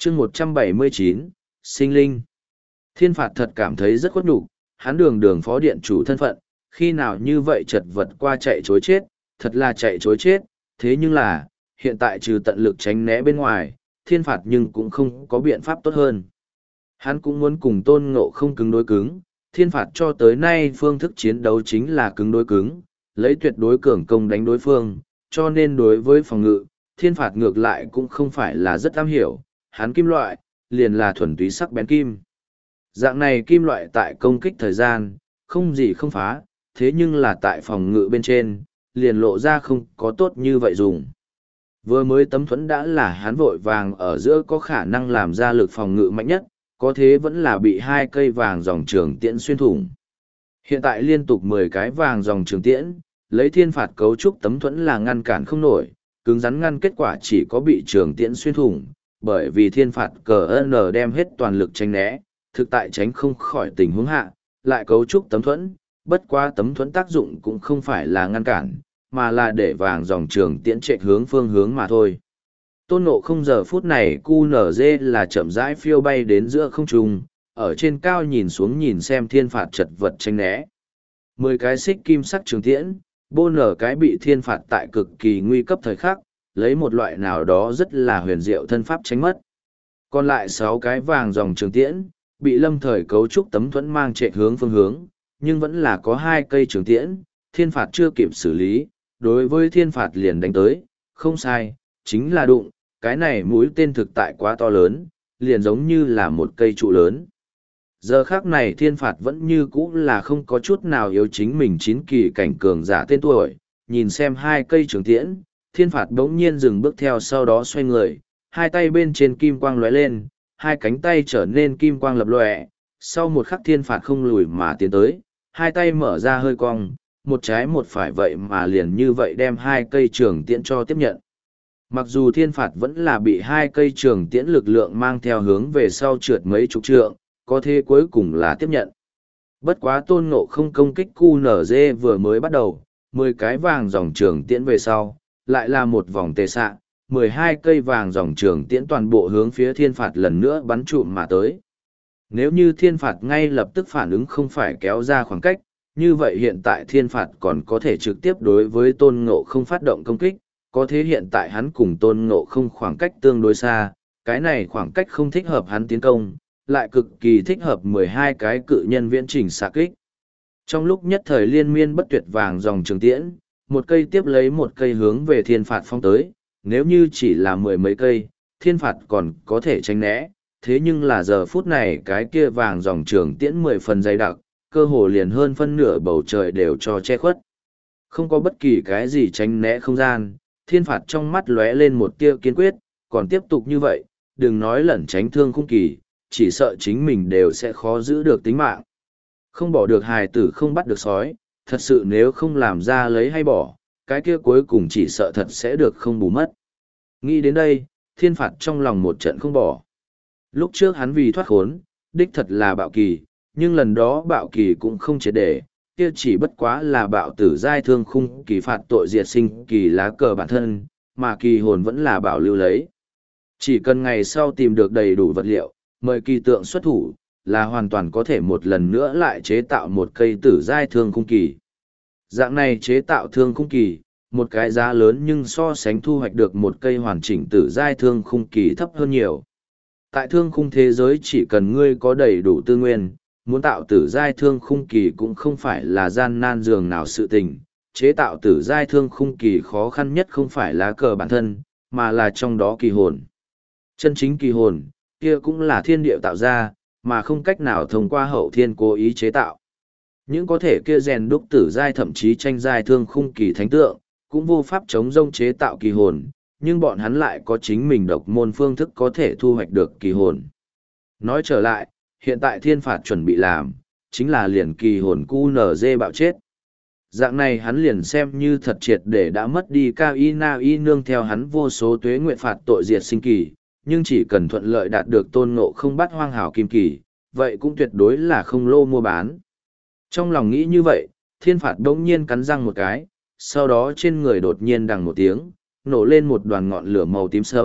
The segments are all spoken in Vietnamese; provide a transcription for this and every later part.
chương 179, sinh linh. Thiên phạt thật cảm thấy rất khuất nhục, hắn đường đường phó điện chủ thân phận, khi nào như vậy chật vật qua chạy chối chết, thật là chạy chối chết, thế nhưng là, hiện tại trừ tận lực tránh né bên ngoài, thiên phạt nhưng cũng không có biện pháp tốt hơn. Hắn cũng muốn cùng Tôn Ngộ Không cứng đối cứng, thiên phạt cho tới nay phương thức chiến đấu chính là cứng đối cứng, lấy tuyệt đối cường công đánh đối phương, cho nên đối với phòng ngự, thiên phạt ngược lại cũng không phải là rất am hiểu, hắn kim loại, liền là thuần túy sắc bén kim. Dạng này kim loại tại công kích thời gian, không gì không phá, thế nhưng là tại phòng ngự bên trên, liền lộ ra không có tốt như vậy dùng. Vừa mới tấm thuẫn đã là hắn vội vàng ở giữa có khả năng làm ra lực phòng ngự mạnh nhất, có thế vẫn là bị 2 cây vàng dòng trường tiễn xuyên thủng. Hiện tại liên tục 10 cái vàng dòng trường tiễn, lấy thiên phạt cấu trúc tấm thuẫn là ngăn cản không nổi, cứng rắn ngăn kết quả chỉ có bị trường tiễn xuyên thủng, bởi vì thiên phạt CN đem hết toàn lực tránh né, thực tại tránh không khỏi tình huống hạ, lại cấu trúc tấm thuẫn, bất quá tấm thuẫn tác dụng cũng không phải là ngăn cản, mà là để vàng dòng trường tiễn trệ hướng phương hướng mà thôi. Tôn Ngộ Không giờ phút này QNZ là chậm rãi phiêu bay đến giữa không trung, ở trên cao nhìn xuống nhìn xem thiên phạt chật vật tranh né. 10 cái xích kim sắc trường tiễn, bô nở cái bị thiên phạt tại cực kỳ nguy cấp thời khắc, lấy một loại nào đó rất là huyền diệu thân pháp tránh mất. Còn lại 6 cái vàng dòng trường tiễn, bị lâm thời cấu trúc tấm thuẫn mang trệ hướng phương hướng, nhưng vẫn là có 2 cây trường tiễn, thiên phạt chưa kịp xử lý, đối với thiên phạt liền đánh tới, không sai, chính là đụng, cái này mũi tên thực tại quá to lớn, liền giống như là một cây trụ lớn. Giờ khác này thiên phạt vẫn như cũ là không có chút nào yếu chính mình 9 kỳ cảnh cường giả tên tuổi, nhìn xem 2 cây trường tiễn, thiên phạt bỗng nhiên dừng bước theo sau đó xoay người, 2 tay bên trên kim quang lóe lên, 2 cánh tay trở nên kim quang lập lòe, sau một khắc thiên phạt không lùi mà tiến tới, 2 tay mở ra hơi cong, một trái một phải vậy mà liền như vậy đem 2 cây trường tiễn cho tiếp nhận. Mặc dù thiên phạt vẫn là bị 2 cây trường tiễn lực lượng mang theo hướng về sau trượt mấy chục trượng, có thế cuối cùng là tiếp nhận. Bất quá Tôn Ngộ Không công kích QNZ vừa mới bắt đầu, 10 cái vàng dòng trường tiễn về sau, lại là một vòng tề xạ, 12 cây vàng dòng trường tiễn toàn bộ hướng phía thiên phạt lần nữa bắn trụm mà tới. Nếu như thiên phạt ngay lập tức phản ứng không phải kéo ra khoảng cách, như vậy hiện tại thiên phạt còn có thể trực tiếp đối với Tôn Ngộ Không phát động công kích, có thế hiện tại hắn cùng Tôn Ngộ Không khoảng cách tương đối xa, cái này khoảng cách không thích hợp hắn tiến công, lại cực kỳ thích hợp 12 cái cự nhân viễn trình xạ kích. Trong lúc nhất thời liên miên bất tuyệt vàng dòng trường tiễn, một cây tiếp lấy một cây hướng về thiên phạt phong tới, nếu như chỉ là 10 mấy cây, thiên phạt còn có thể tránh né, thế nhưng là giờ phút này cái kia vàng dòng trường tiễn 10 phần dày đặc, cơ hồ liền hơn phân nửa bầu trời đều cho che khuất. Không có bất kỳ cái gì tránh né không gian, thiên phạt trong mắt lóe lên một tia kiên quyết, còn tiếp tục như vậy, đừng nói lẩn tránh thương khung kỳ, chỉ sợ chính mình đều sẽ khó giữ được tính mạng. Không bỏ được hài tử không bắt được sói, thật sự nếu không làm ra lấy hay bỏ, cái kia cuối cùng chỉ sợ thật sẽ được không bù mất. Nghĩ đến đây, thiên phạt trong lòng một trận không bỏ. Lúc trước hắn vì thoát khốn, đích thật là bạo kỳ, nhưng lần đó bạo kỳ cũng không triệt để, kia chỉ bất quá là bạo tử giai thương khung kỳ phạt tội diệt sinh kỳ lá cờ bản thân, mà kỳ hồn vẫn là bảo lưu lấy. Chỉ cần ngày sau tìm được đầy đủ vật liệu, mời kỳ tượng xuất thủ, là hoàn toàn có thể một lần nữa lại chế tạo một cây tử giai thương khung kỳ. Dạng này chế tạo thương khung kỳ, một cái giá lớn nhưng so sánh thu hoạch được một cây hoàn chỉnh tử giai thương khung kỳ thấp hơn nhiều. Tại thương khung thế giới chỉ cần ngươi có đầy đủ tư nguyên, muốn tạo tử giai thương khung kỳ cũng không phải là gian nan dường nào sự tình. Chế tạo tử giai thương khung kỳ khó khăn nhất không phải lá cờ bản thân, mà là trong đó kỳ hồn. Chân chính kỳ hồn, kia cũng là thiên địa tạo ra, mà không cách nào thông qua hậu thiên cố ý chế tạo. Những có thể kia rèn đúc tử giai thậm chí tranh giai thương khung kỳ thánh tượng, cũng vô pháp chống rông chế tạo kỳ hồn, nhưng bọn hắn lại có chính mình độc môn phương thức có thể thu hoạch được kỳ hồn. Nói trở lại, hiện tại thiên phạt chuẩn bị làm, chính là liền kỳ hồn QNZ bạo chết. Dạng này hắn liền xem như thật triệt để đã mất đi Cao Y Na Y nương theo hắn vô số tuế nguyện phạt tội diệt sinh kỳ, nhưng chỉ cần thuận lợi đạt được Tôn Ngộ Không bắt hoang hảo kim kỳ, vậy cũng tuyệt đối là không lô mua bán. Trong lòng nghĩ như vậy, thiên phạt đống nhiên cắn răng một cái, sau đó trên người đột nhiên đằng một tiếng, nổ lên một đoàn ngọn lửa màu tím sớm,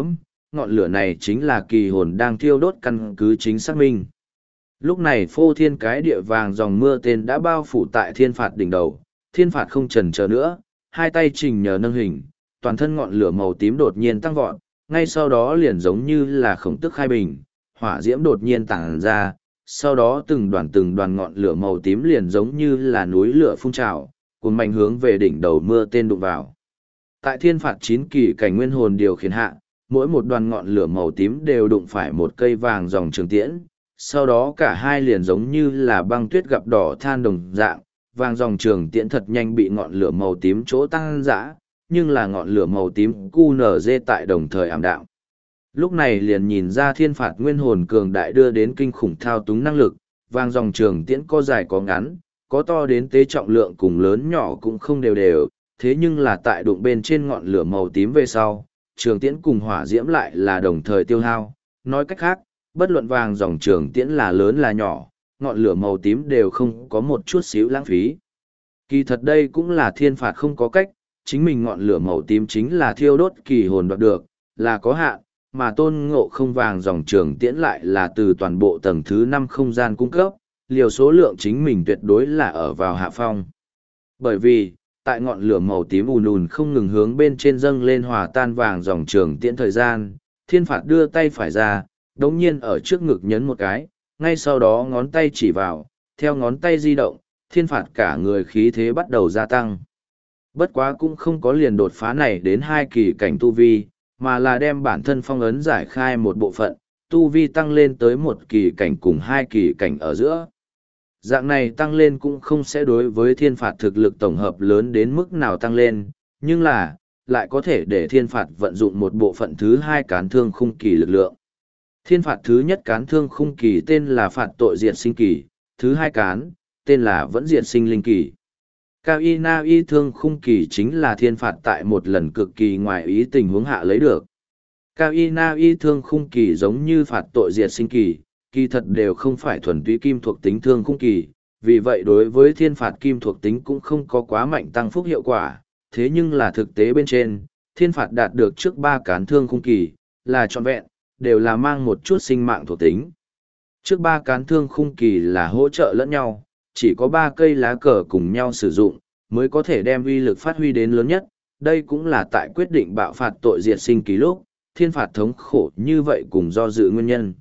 ngọn lửa này chính là kỳ hồn đang thiêu đốt căn cứ chính xác minh. Lúc này phô thiên cái địa vàng dòng mưa tên đã bao phủ tại thiên phạt đỉnh đầu, thiên phạt không chần chờ nữa, hai tay trình nhờ nâng hình, toàn thân ngọn lửa màu tím đột nhiên tăng vọt, ngay sau đó liền giống như là khổng tức khai bình, hỏa diễm đột nhiên tản ra, sau đó từng đoàn ngọn lửa màu tím liền giống như là núi lửa phun trào, cuốn mạnh hướng về đỉnh đầu mưa tên đụng vào. Tại thiên phạt 9 kỳ cảnh nguyên hồn điều khiển hạ, mỗi một đoàn ngọn lửa màu tím đều đụng phải một cây vàng dòng trường tiễn, sau đó cả hai liền giống như là băng tuyết gặp đỏ than đồng dạng, vàng dòng trường tiễn thật nhanh bị ngọn lửa màu tím chỗ tăng dã, nhưng là ngọn lửa màu tím QNZ tại đồng thời ảm đạm. Lúc này liền nhìn ra thiên phạt nguyên hồn cường đại đưa đến kinh khủng thao túng năng lực, vàng dòng trường tiễn có dài có ngắn, có to đến tế trọng lượng cùng lớn nhỏ cũng không đều đều, thế nhưng là tại đụng bên trên ngọn lửa màu tím về sau, trường tiễn cùng hỏa diễm lại là đồng thời tiêu hao. Nói cách khác, bất luận vàng dòng trường tiễn là lớn là nhỏ, ngọn lửa màu tím đều không có một chút xíu lãng phí. Kỳ thật đây cũng là thiên phạt không có cách, chính mình ngọn lửa màu tím chính là thiêu đốt kỳ hồn đoạt được, là có hạn, mà tôn ngộ không vàng dòng trường tiễn lại là từ toàn bộ tầng thứ 5 không gian cung cấp, liều số lượng chính mình tuyệt đối là ở vào hạ phong. Bởi vì, tại ngọn lửa màu tím ùn ùn không ngừng hướng bên trên dâng lên hòa tan vàng dòng trường tiễn thời gian, thiên phạt đưa tay phải ra, đống nhiên ở trước ngực nhấn một cái, ngay sau đó ngón tay chỉ vào, theo ngón tay di động, thiên phạt cả người khí thế bắt đầu gia tăng. Bất quá cũng không có liền đột phá này đến 2 kỳ cảnh tu vi, mà là đem bản thân phong ấn giải khai một bộ phận, tu vi tăng lên tới 1 kỳ cảnh cùng 2 kỳ cảnh ở giữa. Dạng này tăng lên cũng không sẽ đối với thiên phạt thực lực tổng hợp lớn đến mức nào tăng lên, nhưng là, lại có thể để thiên phạt vận dụng một bộ phận thứ 2 cán thương khung kỳ lực lượng. Thiên phạt thứ nhất cán thương khung kỳ tên là phạt tội diệt sinh kỳ, thứ 2 cán, tên là vẫn diệt sinh linh kỳ. Cao y na y thương khung kỳ chính là thiên phạt tại một lần cực kỳ ngoài ý tình huống hạ lấy được. Cao y na y thương khung kỳ giống như phạt tội diệt sinh kỳ, kỳ thật đều không phải thuần túy kim thuộc tính thương khung kỳ, vì vậy đối với thiên phạt kim thuộc tính cũng không có quá mạnh tăng phúc hiệu quả, thế nhưng là thực tế bên trên, thiên phạt đạt được trước 3 cán thương khung kỳ, là trọn vẹn, đều là mang một chút sinh mạng thuộc tính. Trước 3 cán thương khung kỳ là hỗ trợ lẫn nhau, chỉ có 3 cây lá cờ cùng nhau sử dụng, mới có thể đem uy lực phát huy đến lớn nhất, đây cũng là tại quyết định bạo phạt tội diệt sinh kỳ lúc, thiên phạt thống khổ như vậy cùng do dự nguyên nhân.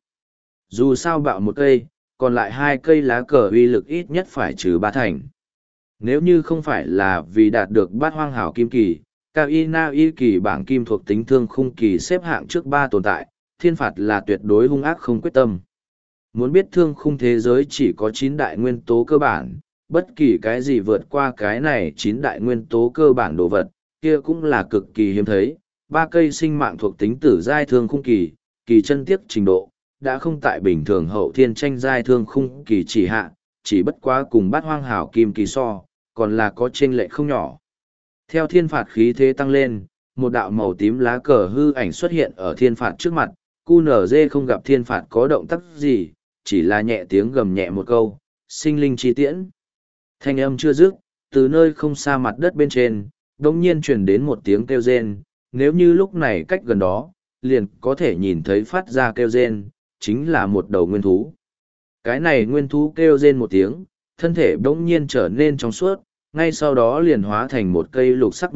Dù sao bạo một cây, còn lại 2 cây lá cờ uy lực ít nhất phải trừ 3 thành. Nếu như không phải là vì đạt được bát hoang hảo kim kỳ, cao y na y kỳ bảng kim thuộc tính thương khung kỳ xếp hạng trước 3 tồn tại, thiên phạt là tuyệt đối hung ác không quyết tâm. Muốn biết thương khung thế giới chỉ có 9 đại nguyên tố cơ bản, bất kỳ cái gì vượt qua cái này 9 đại nguyên tố cơ bản đồ vật, kia cũng là cực kỳ hiếm thấy. 3 cây sinh mạng thuộc tính tử giai thương khung kỳ, kỳ chân tiếc trình độ, đã không tại bình thường hậu thiên tranh giai thương khung kỳ chỉ hạ, chỉ bất quá cùng bát hoang hảo kim kỳ so, còn là có chênh lệch không nhỏ. Theo thiên phạt khí thế tăng lên, một đạo màu tím lá cờ hư ảnh xuất hiện ở thiên phạt trước mặt, QNZ không gặp thiên phạt có động tác gì, chỉ là nhẹ tiếng gầm nhẹ một câu, sinh linh chi tiễn. Thanh âm chưa dứt, từ nơi không xa mặt đất bên trên, đột nhiên truyền đến một tiếng kêu rên, nếu như lúc này cách gần đó, liền có thể nhìn thấy phát ra kêu rên, chính là một đầu nguyên thú. Cái này nguyên thú kêu rên một tiếng, thân thể đột nhiên trở nên trong suốt, ngay sau đó liền hóa thành một cây lục sắc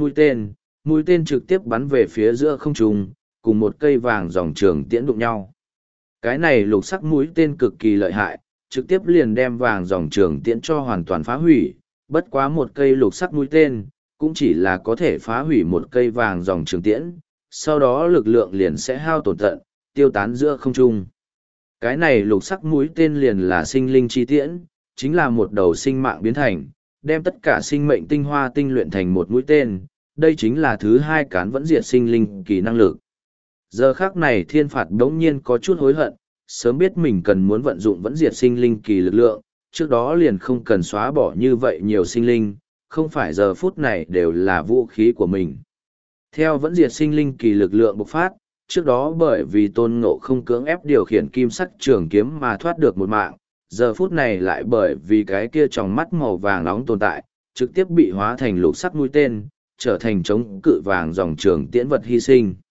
mũi tên trực tiếp bắn về phía giữa không trung, cùng một cây vàng dòng trường tiễn đụng nhau. Cái này lục sắc mũi tên cực kỳ lợi hại, trực tiếp liền đem vàng dòng trường tiễn cho hoàn toàn phá hủy, bất quá một cây lục sắc mũi tên, cũng chỉ là có thể phá hủy một cây vàng dòng trường tiễn, sau đó lực lượng liền sẽ hao tổn tận, tiêu tán giữa không trung. Cái này lục sắc mũi tên liền là sinh linh chi tiễn, chính là một đầu sinh mạng biến thành, đem tất cả sinh mệnh tinh hoa tinh luyện thành một mũi tên, đây chính là thứ 2 cán vẫn diệt sinh linh kỳ năng lực. Giờ khác này thiên phạt đống nhiên có chút hối hận, sớm biết mình cần muốn vận dụng vẫn diệt sinh linh kỳ lực lượng, trước đó liền không cần xóa bỏ như vậy nhiều sinh linh, không phải giờ phút này đều là vũ khí của mình. Theo vẫn diệt sinh linh kỳ lực lượng bộc phát, trước đó bởi vì tôn ngộ không cưỡng ép điều khiển kim sắc trường kiếm mà thoát được một mạng, giờ phút này lại bởi vì cái kia tròng mắt màu vàng nóng tồn tại, trực tiếp bị hóa thành lục sắc mũi tên, trở thành chống cự vàng dòng trường tiễn vật hy sinh.